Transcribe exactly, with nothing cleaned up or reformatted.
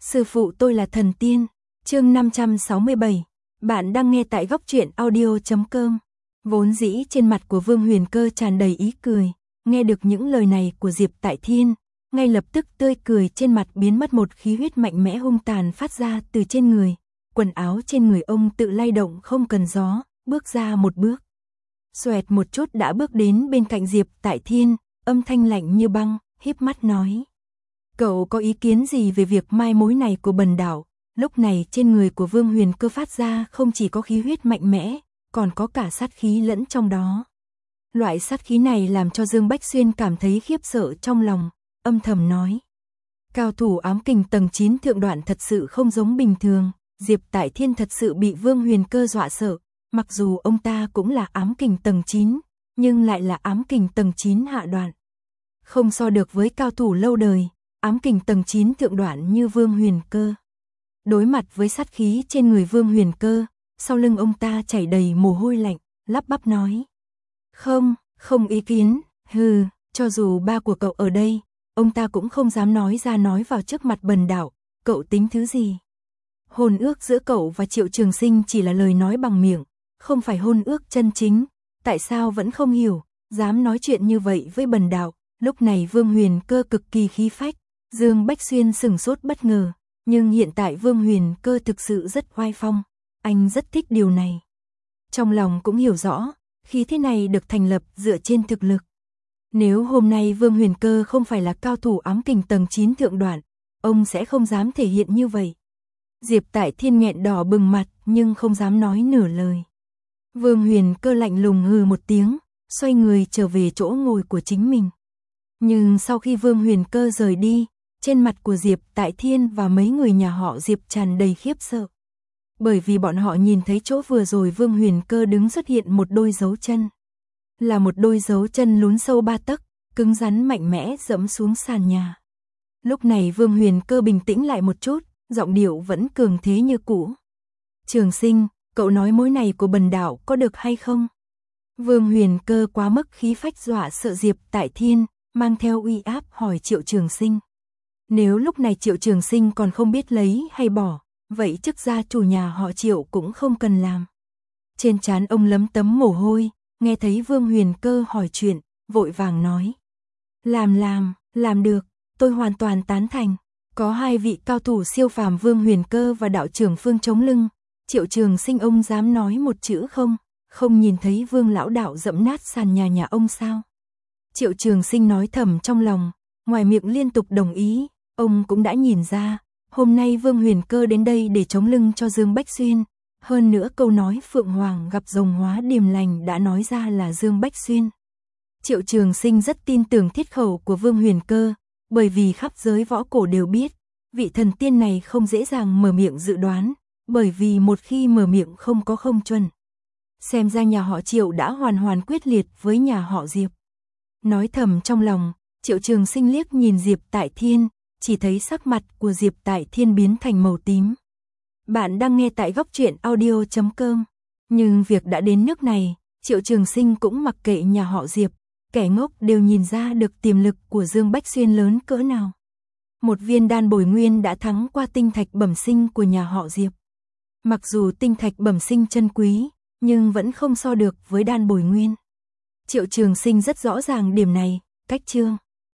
Sư phụ tôi là thần tiên. Chương năm trăm sáu mươi bảy. Bạn đang nghe tại góc truyện audio chấm com. Vốn dĩ trên mặt của Vương Huyền Cơ tràn đầy ý cười, nghe được những lời này của Diệp Tại Thiên, ngay lập tức tươi cười trên mặt biến mất, một khí huyết mạnh mẽ hung tàn phát ra từ trên người. Quần áo trên người ông tự lay động không cần gió, bước ra một bước. Xoẹt một chút đã bước đến bên cạnh Diệp Tại Thiên, âm thanh lạnh như băng, híp mắt nói: "Cậu có ý kiến gì về việc mai mối này của Bần Đạo?" Lúc này trên người của Vương Huyền Cơ phát ra không chỉ có khí huyết mạnh mẽ, còn có cả sát khí lẫn trong đó. Loại sát khí này làm cho Dương Bách Xuyên cảm thấy khiếp sợ trong lòng, âm thầm nói: cao thủ ám kình tầng chín thượng đoạn thật sự không giống bình thường. Diệp Tại Thiên thật sự bị Vương Huyền Cơ dọa sợ, mặc dù ông ta cũng là ám kình tầng chín, nhưng lại là ám kình tầng chín hạ đoạn. Không so được với cao thủ lâu đời, ám kình tầng chín thượng đoạn như Vương Huyền Cơ. Đối mặt với sát khí trên người Vương Huyền Cơ, sau lưng ông ta chảy đầy mồ hôi lạnh, lắp bắp nói: "Không, không ý kiến, hừ, cho dù ba của cậu ở đây, ông ta cũng không dám nói ra nói vào trước mặt Bần Đạo, cậu tính thứ gì? Hôn ước giữa cậu và Triệu Trường Sinh chỉ là lời nói bằng miệng, không phải hôn ước chân chính, tại sao vẫn không hiểu, dám nói chuyện như vậy với Bần Đạo?" Lúc này Vương Huyền Cơ cực kỳ khí phách, Dương Bách Xuyên sửng sốt bất ngờ, nhưng hiện tại Vương Huyền Cơ thực sự rất oai phong, anh rất thích điều này. Trong lòng cũng hiểu rõ, khí thế này được thành lập dựa trên thực lực. Nếu hôm nay Vương Huyền Cơ không phải là cao thủ ám kình tầng chín thượng đoạn, ông sẽ không dám thể hiện như vậy. Diệp Tại Thiên nghẹn đỏ bừng mặt nhưng không dám nói nửa lời. Vương Huyền Cơ lạnh lùng hừ một tiếng, xoay người trở về chỗ ngồi của chính mình. Nhưng sau khi Vương Huyền Cơ rời đi, trên mặt của Diệp Tại Thiên và mấy người nhà họ Diệp tràn đầy khiếp sợ. Bởi vì bọn họ nhìn thấy chỗ vừa rồi Vương Huyền Cơ đứng xuất hiện một đôi dấu chân. Là một đôi dấu chân lún sâu ba tấc, cứng rắn mạnh mẽ dẫm xuống sàn nhà. Lúc này Vương Huyền Cơ bình tĩnh lại một chút, giọng điệu vẫn cường thế như cũ. "Trường Sinh, cậu nói mối này của Bần Đạo có được hay không?" Vương Huyền Cơ quá mức khí phách dọa sợ Diệp Tại Thiên, mang theo uy áp hỏi Triệu Trường Sinh. Nếu lúc này Triệu Trường Sinh còn không biết lấy hay bỏ, vậy chức gia chủ nhà họ Triệu cũng không cần làm. Trên trán ông lấm tấm mồ hôi, nghe thấy Vương Huyền Cơ hỏi chuyện, vội vàng nói: "Làm làm, làm được, tôi hoàn toàn tán thành." Có hai vị cao thủ siêu phàm Vương Huyền Cơ và đạo trưởng Phương chống lưng, Triệu Trường Sinh ông dám nói một chữ không? Không nhìn thấy Vương lão đạo dẫm nát sàn nhà nhà ông sao? Triệu Trường Sinh nói thầm trong lòng, ngoài miệng liên tục đồng ý, ông cũng đã nhìn ra, hôm nay Vương Huyền Cơ đến đây để chống lưng cho Dương Bách Xuyên, hơn nữa câu nói Phượng Hoàng gặp rồng hóa điềm lành đã nói ra là Dương Bách Xuyên. Triệu Trường Sinh rất tin tưởng thiết khẩu của Vương Huyền Cơ, bởi vì khắp giới võ cổ đều biết, vị thần tiên này không dễ dàng mở miệng dự đoán, bởi vì một khi mở miệng không có không chuẩn. Xem ra nhà họ Triệu đã hoàn hoàn quyết liệt với nhà họ Diệp. Nói thầm trong lòng, Triệu Trường Sinh liếc nhìn Diệp Tại Thiên, chỉ thấy sắc mặt của Diệp Tại Thiên biến thành màu tím. Bạn đang nghe tại góc truyện audio chấm com. Nhưng việc đã đến nước này, Triệu Trường Sinh cũng mặc kệ nhà họ Diệp, kẻ ngốc đều nhìn ra được tiềm lực của Dương Bách Xuyên lớn cỡ nào. Một viên đan bồi nguyên đã thắng qua tinh thạch bẩm sinh của nhà họ Diệp. Mặc dù tinh thạch bẩm sinh chân quý, nhưng vẫn không so được với đan bồi nguyên. Triệu Trường Sinh rất rõ ràng điểm này, cách chương